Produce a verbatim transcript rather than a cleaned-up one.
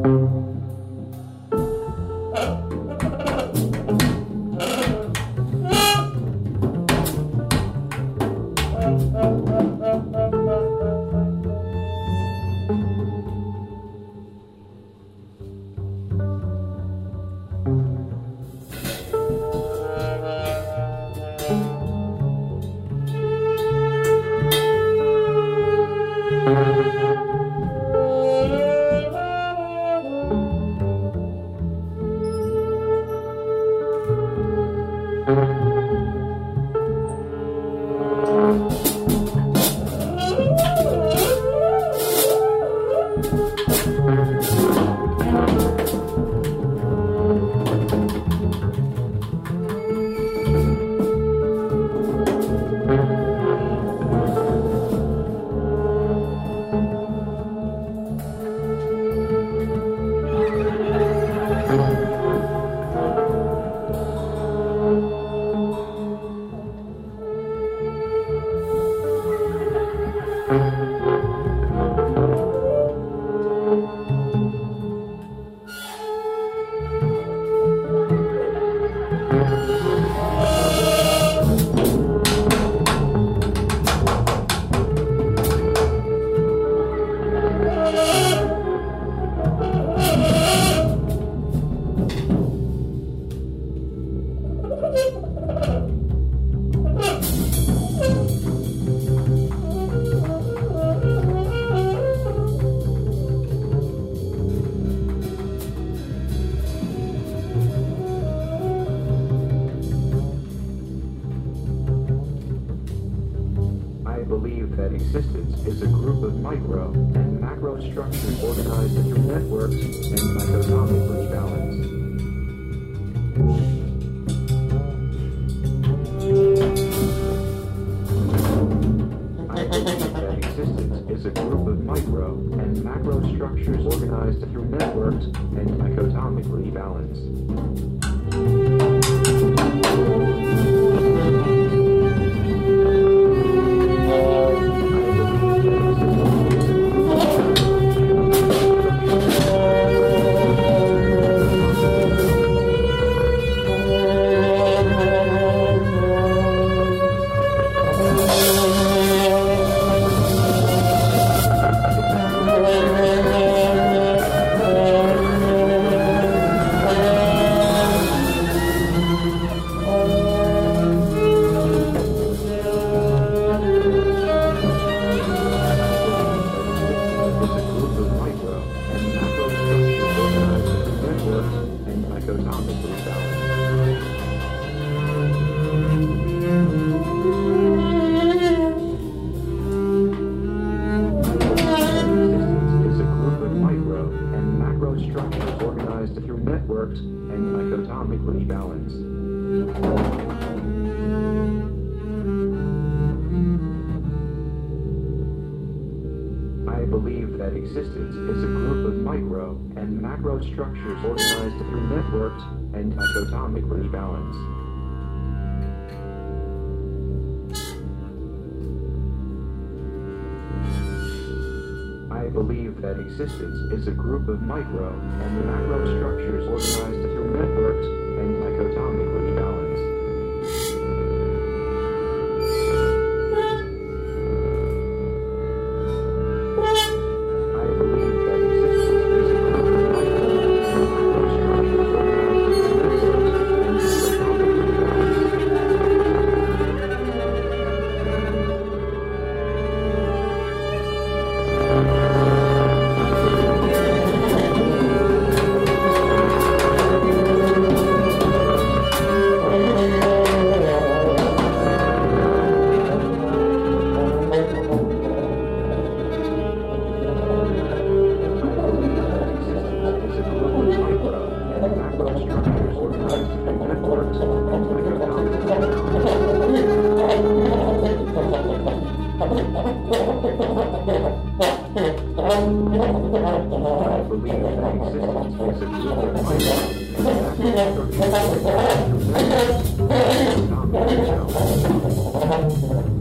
Existence is a group of micro and macro structures organized into networks and dichotomically balanced. I believe that existence is a group of micro and macro structures organized through networks and dichotomically balanced. And dichotomically balanced. I believe that existence is a group of micro and macro structures organized through networks and dichotomically balanced. I believe that existence is a group of micro and macro structures organized through networks and dichotomically balanced. I believe that existence is a group of micro and macro structures organized through networks and dichotomically I believe that existence is a group of micro and macro structures organized through networks and dichotomically balanced.